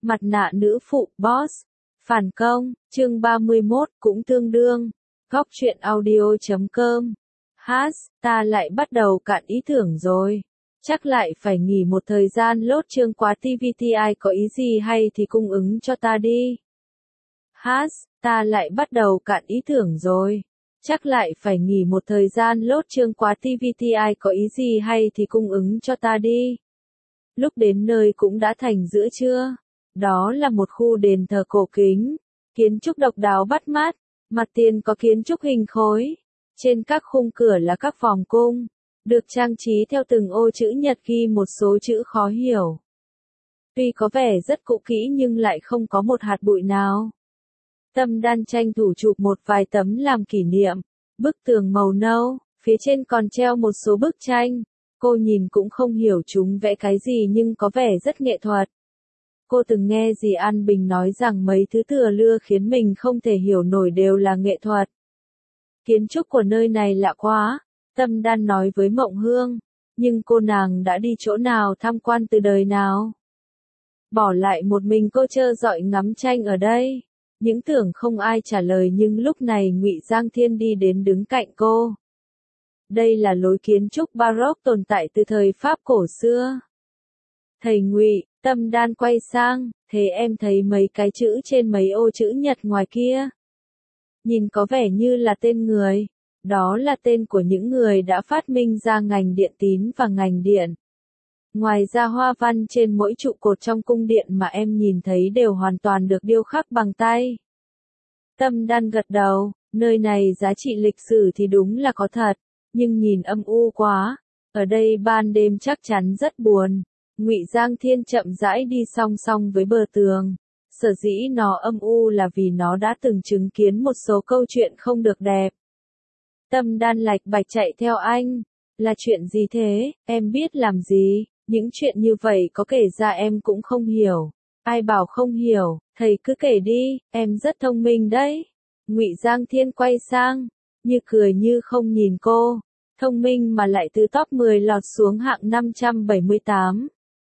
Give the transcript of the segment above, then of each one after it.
Mặt nạ nữ phụ, boss. Phản công, chương 31 cũng tương đương. Góc truyện audio.com. Ta lại bắt đầu cạn ý tưởng rồi. Chắc lại phải nghỉ một thời gian lốt chương quá TVTI có ý gì hay thì cung ứng cho ta đi. Ta lại bắt đầu cạn ý tưởng rồi. Chắc lại phải nghỉ một thời gian lốt chương quá TVTI có ý gì hay thì cung ứng cho ta đi. Lúc đến nơi cũng đã thành giữa trưa. Đó là một khu đền thờ cổ kính, kiến trúc độc đáo bắt mắt, mặt tiền có kiến trúc hình khối. Trên các khung cửa là các vòng cung, được trang trí theo từng ô chữ nhật ghi một số chữ khó hiểu. Tuy có vẻ rất cũ kỹ nhưng lại không có một hạt bụi nào. Tâm Đan tranh thủ chụp một vài tấm làm kỷ niệm, bức tường màu nâu, phía trên còn treo một số bức tranh. Cô nhìn cũng không hiểu chúng vẽ cái gì nhưng có vẻ rất nghệ thuật. Cô từng nghe dì An Bình nói rằng mấy thứ thừa lưa khiến mình không thể hiểu nổi đều là nghệ thuật. Kiến trúc của nơi này lạ quá, Tâm Đan nói với Mộng Hương, nhưng cô nàng đã đi chỗ nào tham quan từ đời nào? Bỏ lại một mình cô trơ dọi ngắm tranh ở đây. Những tưởng không ai trả lời nhưng lúc này Ngụy Giang Thiên đi đến đứng cạnh cô. Đây là lối kiến trúc Baroque tồn tại từ thời Pháp cổ xưa. Thầy Ngụy, Tâm Đan quay sang, thế em thấy mấy cái chữ trên mấy ô chữ nhật ngoài kia. Nhìn có vẻ như là tên người. Đó là tên của những người đã phát minh ra ngành điện tín và ngành điện. Ngoài ra hoa văn trên mỗi trụ cột trong cung điện mà em nhìn thấy đều hoàn toàn được điêu khắc bằng tay. Tâm Đan gật đầu, nơi này giá trị lịch sử thì đúng là có thật, nhưng nhìn âm u quá. Ở đây ban đêm chắc chắn rất buồn. Ngụy Giang Thiên chậm rãi đi song song với bờ tường. Sở dĩ nó âm u là vì nó đã từng chứng kiến một số câu chuyện không được đẹp. Tâm Đan lạch bạch chạy theo anh. Là chuyện gì thế, em biết làm gì? Những chuyện như vậy có kể ra em cũng không hiểu. Ai bảo không hiểu, thầy cứ kể đi, em rất thông minh đấy. Ngụy Giang Thiên quay sang, như cười như không nhìn cô. Thông minh mà lại từ top 10 lọt xuống hạng 578.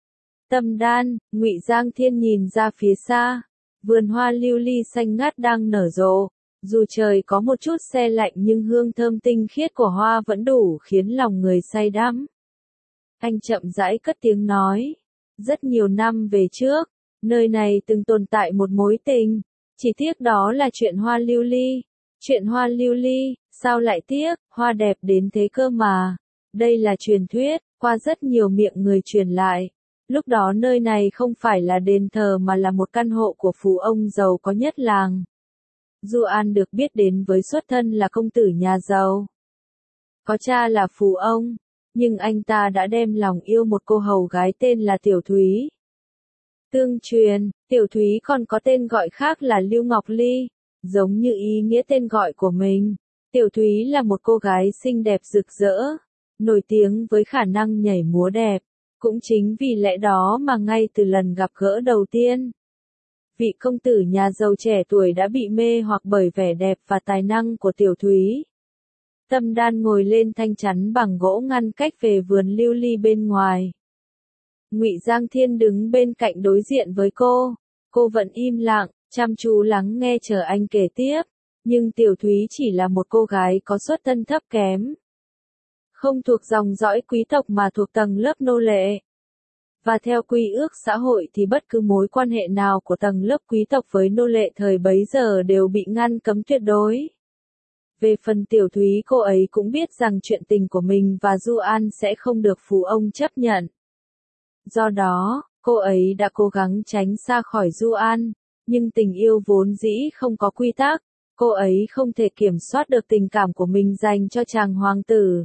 Tâm Đan, Ngụy Giang Thiên nhìn ra phía xa. Vườn hoa lưu ly xanh ngát đang nở rộ. Dù trời có một chút se lạnh nhưng hương thơm tinh khiết của hoa vẫn đủ khiến lòng người say đắm. Anh chậm rãi cất tiếng nói. Rất nhiều năm về trước, nơi này từng tồn tại một mối tình. Chỉ tiếc đó là chuyện hoa lưu ly. Chuyện hoa lưu ly, sao lại tiếc, hoa đẹp đến thế cơ mà. Đây là truyền thuyết, qua rất nhiều miệng người truyền lại. Lúc đó nơi này không phải là đền thờ mà là một căn hộ của phú ông giàu có nhất làng. Du An được biết đến với xuất thân là công tử nhà giàu. Có cha là phú ông, nhưng anh ta đã đem lòng yêu một cô hầu gái tên là Tiểu Thúy. Tương truyền, Tiểu Thúy còn có tên gọi khác là Lưu Ngọc Ly, giống như ý nghĩa tên gọi của mình. Tiểu Thúy là một cô gái xinh đẹp rực rỡ, nổi tiếng với khả năng nhảy múa đẹp. Cũng chính vì lẽ đó mà ngay từ lần gặp gỡ đầu tiên, vị công tử nhà giàu trẻ tuổi đã bị mê hoặc bởi vẻ đẹp và tài năng của Tiểu Thúy. Tâm Đan ngồi lên thanh chắn bằng gỗ ngăn cách về vườn lưu ly bên ngoài. Ngụy Giang Thiên đứng bên cạnh đối diện với cô. Cô vẫn im lặng, chăm chú lắng nghe chờ anh kể tiếp. Nhưng Tiểu Thúy chỉ là một cô gái có xuất thân thấp kém. Không thuộc dòng dõi quý tộc mà thuộc tầng lớp nô lệ. Và theo quy ước xã hội thì bất cứ mối quan hệ nào của tầng lớp quý tộc với nô lệ thời bấy giờ đều bị ngăn cấm tuyệt đối. Về phần Tiểu Thúy, cô ấy cũng biết rằng chuyện tình của mình và Du An sẽ không được phú ông chấp nhận. Do đó, cô ấy đã cố gắng tránh xa khỏi Du An, nhưng tình yêu vốn dĩ không có quy tắc, cô ấy không thể kiểm soát được tình cảm của mình dành cho chàng hoàng tử.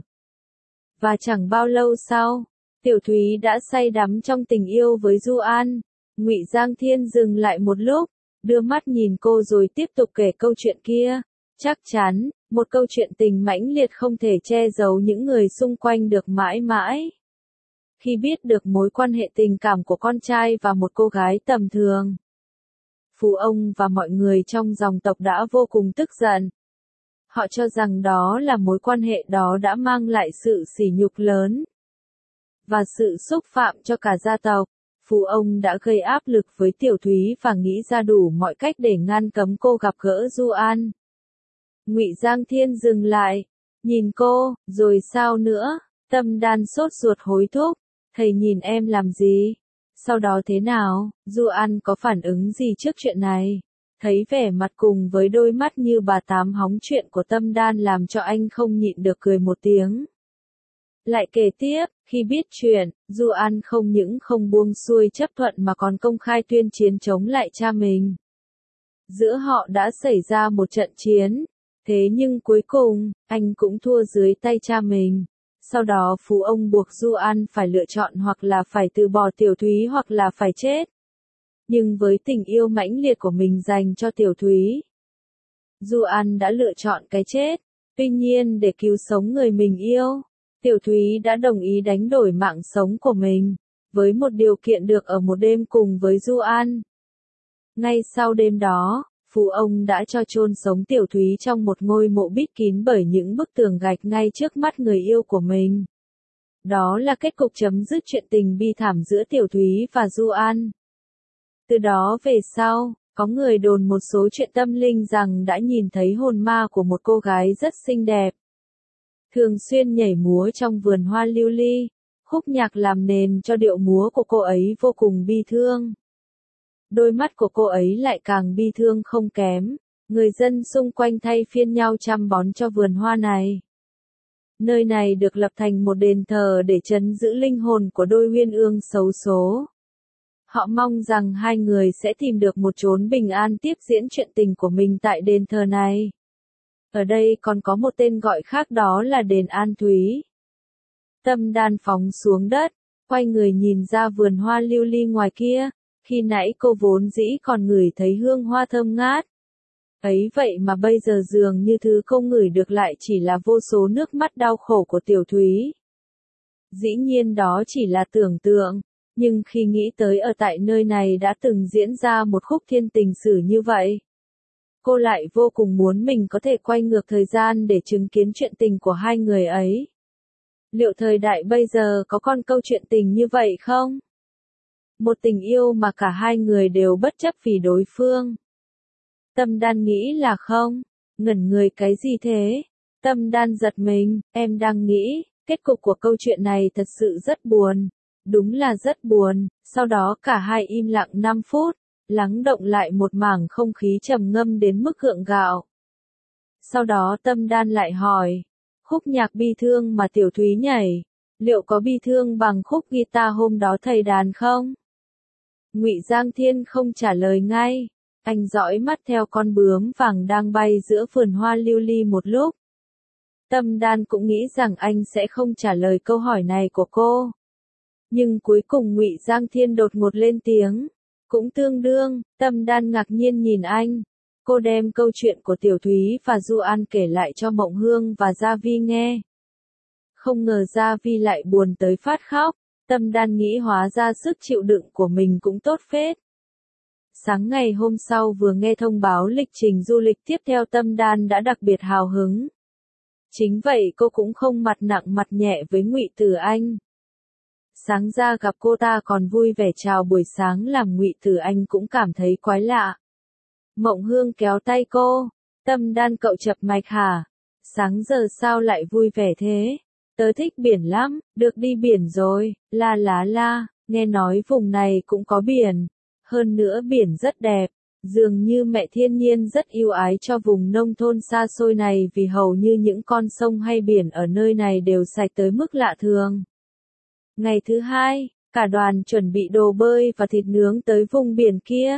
Và chẳng bao lâu sau, Tiểu Thúy đã say đắm trong tình yêu với Du An. Ngụy Giang Thiên dừng lại một lúc, đưa mắt nhìn cô rồi tiếp tục kể câu chuyện kia. Chắc chắn, một câu chuyện tình mãnh liệt không thể che giấu những người xung quanh được mãi mãi. Khi biết được mối quan hệ tình cảm của con trai và một cô gái tầm thường, phú ông và mọi người trong dòng tộc đã vô cùng tức giận. Họ cho rằng đó là mối quan hệ đó đã mang lại sự sỉ nhục lớn và sự xúc phạm cho cả gia tộc. Phú ông đã gây áp lực với Tiểu Thúy và nghĩ ra đủ mọi cách để ngăn cấm cô gặp gỡ Du An. Ngụy Giang Thiên dừng lại, nhìn cô, rồi sao nữa? Tâm Đan sốt ruột hối thúc, thầy nhìn em làm gì? Sau đó thế nào? Du An có phản ứng gì trước chuyện này? Thấy vẻ mặt cùng với đôi mắt như bà tám hóng chuyện của Tâm Đan làm cho anh không nhịn được cười một tiếng. Lại kể tiếp, khi biết chuyện, Du An không những không buông xuôi chấp thuận mà còn công khai tuyên chiến chống lại cha mình. Giữa họ đã xảy ra một trận chiến, thế nhưng cuối cùng, anh cũng thua dưới tay cha mình. Sau đó Phú ông buộc Du An phải lựa chọn hoặc là phải từ bỏ Tiểu Thúy hoặc là phải chết. Nhưng với tình yêu mãnh liệt của mình dành cho Tiểu Thúy, Du An đã lựa chọn cái chết. Tuy nhiên để cứu sống người mình yêu, Tiểu Thúy đã đồng ý đánh đổi mạng sống của mình, với một điều kiện được ở một đêm cùng với Du An. Ngay sau đêm đó, Phú ông đã cho chôn sống Tiểu Thúy trong một ngôi mộ bít kín bởi những bức tường gạch ngay trước mắt người yêu của mình. Đó là kết cục chấm dứt chuyện tình bi thảm giữa Tiểu Thúy và Du An. Từ đó về sau, có người đồn một số chuyện tâm linh rằng đã nhìn thấy hồn ma của một cô gái rất xinh đẹp, thường xuyên nhảy múa trong vườn hoa lưu ly. Khúc nhạc làm nền cho điệu múa của cô ấy vô cùng bi thương. Đôi mắt của cô ấy lại càng bi thương không kém. Người dân xung quanh thay phiên nhau chăm bón cho vườn hoa này. Nơi này được lập thành một đền thờ để trấn giữ linh hồn của đôi uyên ương xấu số. Họ mong rằng hai người sẽ tìm được một chốn bình an tiếp diễn chuyện tình của mình tại đền thờ này. Ở đây còn có một tên gọi khác, đó là đền An Thúy. Tâm Đan phóng xuống đất, quay người nhìn ra vườn hoa lưu ly ngoài kia. Khi nãy cô vốn dĩ còn ngửi thấy hương hoa thơm ngát. Ấy vậy mà bây giờ dường như thứ cô ngửi được lại chỉ là vô số nước mắt đau khổ của Tiểu Thúy. Dĩ nhiên đó chỉ là tưởng tượng, nhưng khi nghĩ tới ở tại nơi này đã từng diễn ra một khúc thiên tình sử như vậy, cô lại vô cùng muốn mình có thể quay ngược thời gian để chứng kiến chuyện tình của hai người ấy. Liệu thời đại bây giờ có con câu chuyện tình như vậy không? Một tình yêu mà cả hai người đều bất chấp vì đối phương. Tâm Đan nghĩ là không. Ngẩn người cái gì thế? Tâm Đan giật mình, em đang nghĩ, kết cục của câu chuyện này thật sự rất buồn. Đúng là rất buồn. Sau đó cả hai im lặng 5 phút, lắng động lại một mảng không khí trầm ngâm đến mức gượng gạo. Sau đó Tâm Đan lại hỏi, khúc nhạc bi thương mà Tiểu Thúy nhảy, liệu có bi thương bằng khúc guitar hôm đó thầy đàn không? Ngụy Giang Thiên không trả lời ngay, anh dõi mắt theo con bướm vàng đang bay giữa vườn hoa lưu ly một lúc. Tâm Đan cũng nghĩ rằng anh sẽ không trả lời câu hỏi này của cô. Nhưng cuối cùng Ngụy Giang Thiên đột ngột lên tiếng, cũng tương đương. Tâm Đan ngạc nhiên nhìn anh. Cô đem câu chuyện của Tiểu Thúy và Du An kể lại cho Mộng Hương và Gia Vi nghe. Không ngờ Gia Vi lại buồn tới phát khóc. Tâm Đan nghĩ hóa ra sức chịu đựng của mình cũng tốt phết. Sáng ngày hôm sau vừa nghe thông báo lịch trình du lịch tiếp theo, Tâm Đan đã đặc biệt hào hứng. Chính vậy cô cũng không mặt nặng mặt nhẹ với Ngụy Tử Anh. Sáng ra gặp cô ta còn vui vẻ chào buổi sáng làm Ngụy Tử Anh cũng cảm thấy quái lạ. Mộng Hương kéo tay cô. Tâm Đan cậu chập mạch hả? Sáng giờ sao lại vui vẻ thế? Tớ thích biển lắm, được đi biển rồi, la lá la, nghe nói vùng này cũng có biển. Hơn nữa biển rất đẹp, dường như mẹ thiên nhiên rất yêu ái cho vùng nông thôn xa xôi này vì hầu như những con sông hay biển ở nơi này đều sạch tới mức lạ thường. Ngày thứ hai, cả đoàn chuẩn bị đồ bơi và thịt nướng tới vùng biển kia.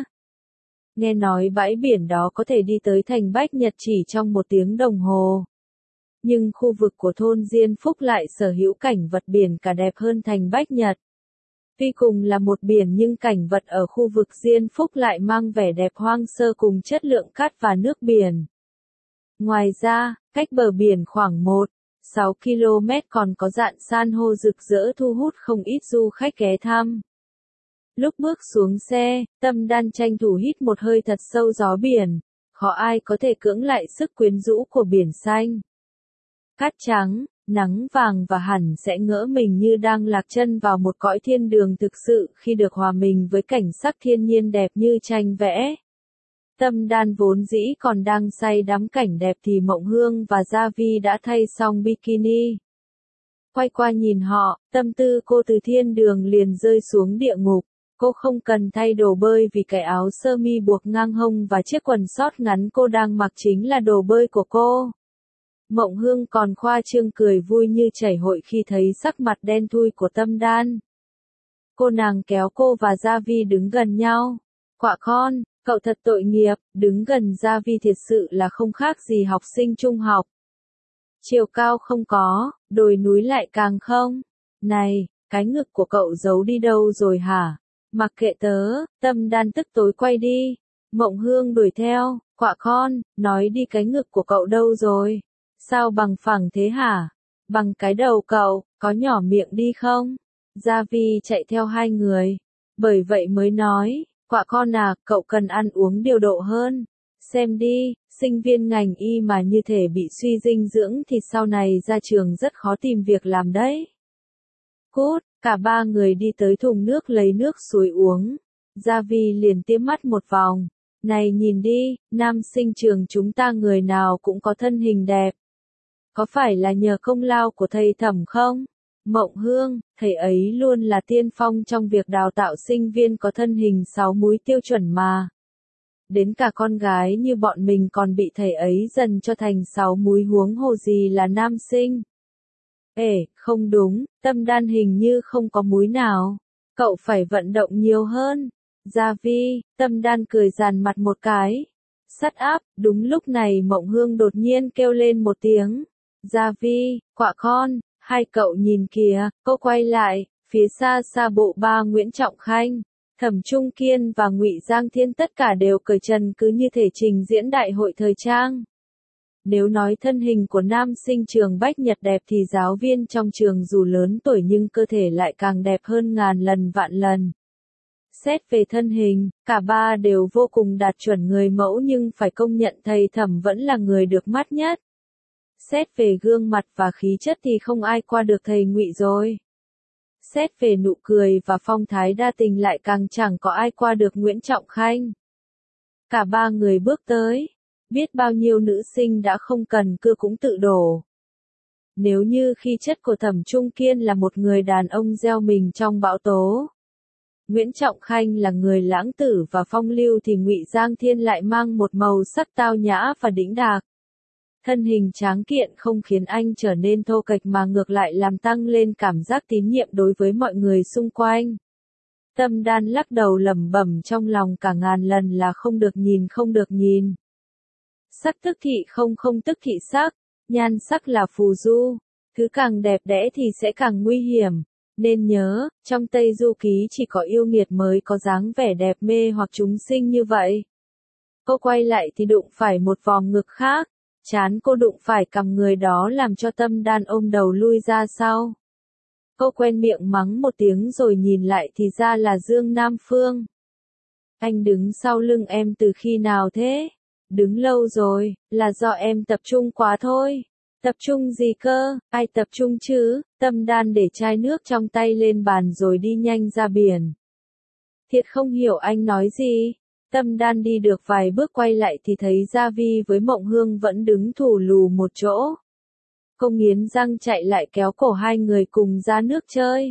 Nghe nói bãi biển đó có thể đi tới thành Bách Nhật chỉ trong 1 tiếng đồng hồ. Nhưng khu vực của thôn Diên Phúc lại sở hữu cảnh vật biển cả đẹp hơn thành Bách Nhật. Tuy cùng là một biển nhưng cảnh vật ở khu vực Diên Phúc lại mang vẻ đẹp hoang sơ cùng chất lượng cát và nước biển. Ngoài ra, cách bờ biển khoảng 1,6 km còn có rạn san hô rực rỡ thu hút không ít du khách ghé thăm. Lúc bước xuống xe, Tâm Đan tranh thủ hít một hơi thật sâu gió biển, khó ai có thể cưỡng lại sức quyến rũ của biển xanh. Cát trắng, nắng vàng và hẳn sẽ ngỡ mình như đang lạc chân vào một cõi thiên đường thực sự khi được hòa mình với cảnh sắc thiên nhiên đẹp như tranh vẽ. Tâm Đan vốn dĩ còn đang say đắm cảnh đẹp thì Mộng Hương và Gia Vi đã thay xong bikini. Quay qua nhìn họ, tâm tư cô từ thiên đường liền rơi xuống địa ngục. Cô không cần thay đồ bơi vì cái áo sơ mi buộc ngang hông và chiếc quần sót ngắn cô đang mặc chính là đồ bơi của cô. Mộng Hương còn khoa trương cười vui như chảy hội khi thấy sắc mặt đen thui của Tâm Đan. Cô nàng kéo cô và Gia Vi đứng gần nhau. Quạ con, cậu thật tội nghiệp, đứng gần Gia Vi thiệt sự là không khác gì học sinh trung học. Chiều cao không có, đồi núi lại càng không. Này, cái ngực của cậu giấu đi đâu rồi hả? Mặc kệ tớ, Tâm Đan tức tối quay đi. Mộng Hương đuổi theo, quạ con, nói đi cái ngực của cậu đâu rồi? Sao bằng phẳng thế hả? Bằng cái đầu cậu, có nhỏ miệng đi không? Gia Vi chạy theo hai người. Bởi vậy mới nói, quạ con à, cậu cần ăn uống điều độ hơn. Xem đi, sinh viên ngành y mà như thể bị suy dinh dưỡng thì sau này ra trường rất khó tìm việc làm đấy. Cút, cả ba người đi tới thùng nước lấy nước suối uống. Gia Vi liền tiêm mắt một vòng. Này nhìn đi, nam sinh trường chúng ta người nào cũng có thân hình đẹp. Có phải là nhờ công lao của thầy Thẩm không? Mộng Hương, thầy ấy luôn là tiên phong trong việc đào tạo sinh viên có thân hình 6 múi tiêu chuẩn mà. Đến cả con gái như bọn mình còn bị thầy ấy dần cho thành 6 múi huống hồ gì là nam sinh. Ê, không đúng, Tâm Đan hình như không có múi nào. Cậu phải vận động nhiều hơn. Gia Vi, Tâm Đan cười dàn mặt một cái. Shut up, đúng lúc này Mộng Hương đột nhiên kêu lên một tiếng. Gia Vi, quạ con, hai cậu nhìn kìa, cô quay lại, phía xa xa bộ ba Nguyễn Trọng Khanh, Thẩm Trung Kiên và Ngụy Giang Thiên tất cả đều cởi trần cứ như thể trình diễn đại hội thời trang. Nếu nói thân hình của nam sinh trường Bách Nhật đẹp thì giáo viên trong trường dù lớn tuổi nhưng cơ thể lại càng đẹp hơn ngàn lần vạn lần. Xét về thân hình, cả ba đều vô cùng đạt chuẩn người mẫu nhưng phải công nhận thầy Thẩm vẫn là người được mắt nhất. Xét về gương mặt và khí chất thì không ai qua được thầy Ngụy rồi. Xét về nụ cười và phong thái đa tình lại càng chẳng có ai qua được Nguyễn Trọng Khanh. Cả ba người bước tới. Biết bao nhiêu nữ sinh đã không cần cưa cũng tự đổ. Nếu như khí chất của Thẩm Trung Kiên là một người đàn ông gieo mình trong bão tố, Nguyễn Trọng Khanh là người lãng tử và phong lưu thì Ngụy Giang Thiên lại mang một màu sắc tao nhã và đĩnh đạc. Thân hình tráng kiện không khiến anh trở nên thô kệch mà ngược lại làm tăng lên cảm giác tín nhiệm đối với mọi người xung quanh. Tâm Đan lắc đầu lẩm bẩm trong lòng cả ngàn lần là không được nhìn không được nhìn. Sắc tức thị không tức thị sắc, nhan sắc là phù du, thứ càng đẹp đẽ thì sẽ càng nguy hiểm. Nên nhớ, trong Tây Du Ký chỉ có yêu nghiệt mới có dáng vẻ đẹp mê hoặc chúng sinh như vậy. Cô quay lại thì đụng phải một vòng ngực khác, trán cô đụng phải cằm người đó làm cho Tâm Đan ôm đầu lui ra sau. Cô quen miệng mắng một tiếng rồi nhìn lại thì ra là Dương Nam Phương. Anh đứng sau lưng em từ khi nào thế? Đứng lâu rồi, là do em tập trung quá thôi. Tập trung gì cơ, ai tập trung chứ? Tâm Đan để chai nước trong tay lên bàn rồi đi nhanh ra biển. Thiệt không hiểu anh nói gì. Tâm Đan đi được vài bước quay lại thì thấy Gia Vi với Mộng Hương vẫn đứng thù lù một chỗ. Cô nghiến răng chạy lại kéo cổ hai người cùng ra nước chơi.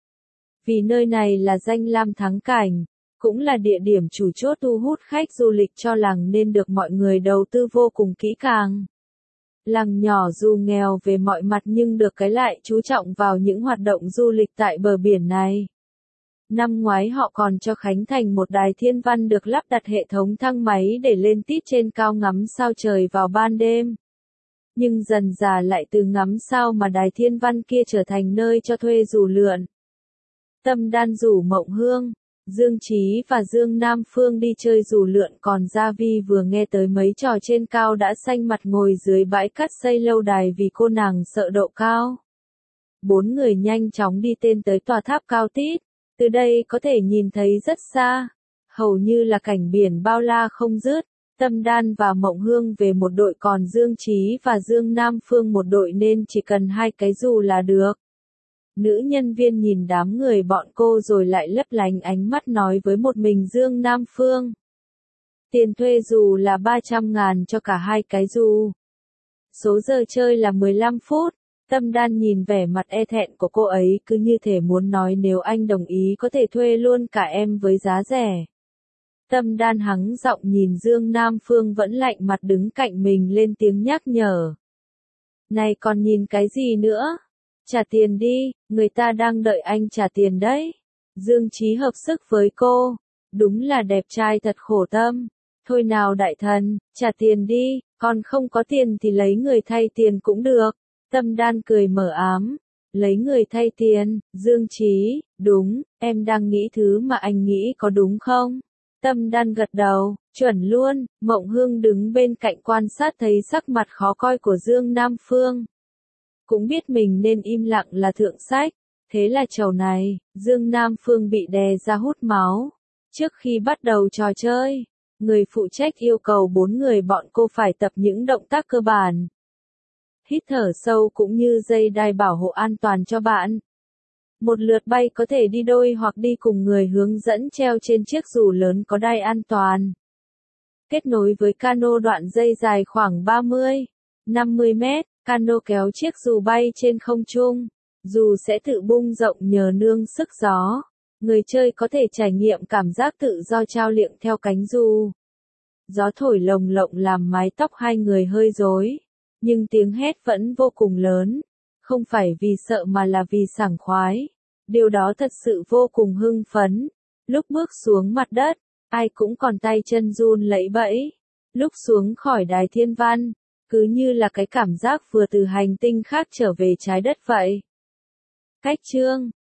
Vì nơi này là danh lam thắng cảnh, cũng là địa điểm chủ chốt thu hút khách du lịch cho làng nên được mọi người đầu tư vô cùng kỹ càng. Làng nhỏ dù nghèo về mọi mặt nhưng được cái lại chú trọng vào những hoạt động du lịch tại bờ biển này. Năm ngoái họ còn cho khánh thành một đài thiên văn được lắp đặt hệ thống thang máy để lên tít trên cao ngắm sao trời vào ban đêm. Nhưng dần dà lại từ ngắm sao mà đài thiên văn kia trở thành nơi cho thuê dù lượn. Tâm Đan rủ Mộng Hương, Dương Chí và Dương Nam Phương đi chơi dù lượn còn Gia Vi vừa nghe tới mấy trò trên cao đã xanh mặt ngồi dưới bãi cát xây lâu đài vì cô nàng sợ độ cao. Bốn người nhanh chóng đi tên tới tòa tháp cao tít, từ đây có thể nhìn thấy rất xa, hầu như là cảnh biển bao la không dứt. Tâm Đan và Mộng Hương về một đội còn Dương Chí và Dương Nam Phương một đội nên chỉ cần 2 cái dù là được. Nữ nhân viên nhìn đám người bọn cô rồi lại lấp lánh ánh mắt nói với một mình Dương Nam Phương. Tiền thuê dù là 300.000 cho cả 2 cái dù. Số giờ chơi là 15 phút. Tâm Đan nhìn vẻ mặt e thẹn của cô ấy cứ như thể muốn nói nếu anh đồng ý có thể thuê luôn cả em với giá rẻ. Tâm Đan hắng giọng nhìn Dương Nam Phương vẫn lạnh mặt đứng cạnh mình lên tiếng nhắc nhở. Này còn nhìn cái gì nữa? Trả tiền đi, người ta đang đợi anh trả tiền đấy. Dương Chí hợp sức với cô. Đúng là đẹp trai thật khổ tâm. Thôi nào đại thần, trả tiền đi, còn không có tiền thì lấy người thay tiền cũng được. Tâm Đan cười mờ ám. Lấy người thay tiền, Dương Chí, đúng, em đang nghĩ thứ mà anh nghĩ có đúng không? Tâm Đan gật đầu, chuẩn luôn. Mộng Hương đứng bên cạnh quan sát thấy sắc mặt khó coi của Dương Nam Phương. Cũng biết mình nên im lặng là thượng sách. Thế là chầu này, Dương Nam Phương bị đè ra hút máu. Trước khi bắt đầu trò chơi, người phụ trách yêu cầu 4 người bọn cô phải tập những động tác cơ bản. Hít thở sâu cũng như dây đai bảo hộ an toàn cho bạn. Một lượt bay có thể đi đôi hoặc đi cùng người hướng dẫn treo trên chiếc dù lớn có đai an toàn. Kết nối với cano đoạn dây dài khoảng 30-50 mét, cano kéo chiếc dù bay trên không trung. Dù sẽ tự bung rộng nhờ nương sức gió. Người chơi có thể trải nghiệm cảm giác tự do trao liệng theo cánh dù. Gió thổi lồng lộng làm mái tóc hai người hơi rối. Nhưng tiếng hét vẫn vô cùng lớn. Không phải vì sợ mà là vì sảng khoái. Điều đó thật sự vô cùng hưng phấn. Lúc bước xuống mặt đất, ai cũng còn tay chân run lẩy bẩy. Lúc xuống khỏi đài thiên văn, cứ như là cái cảm giác vừa từ hành tinh khác trở về trái đất vậy. Cách chương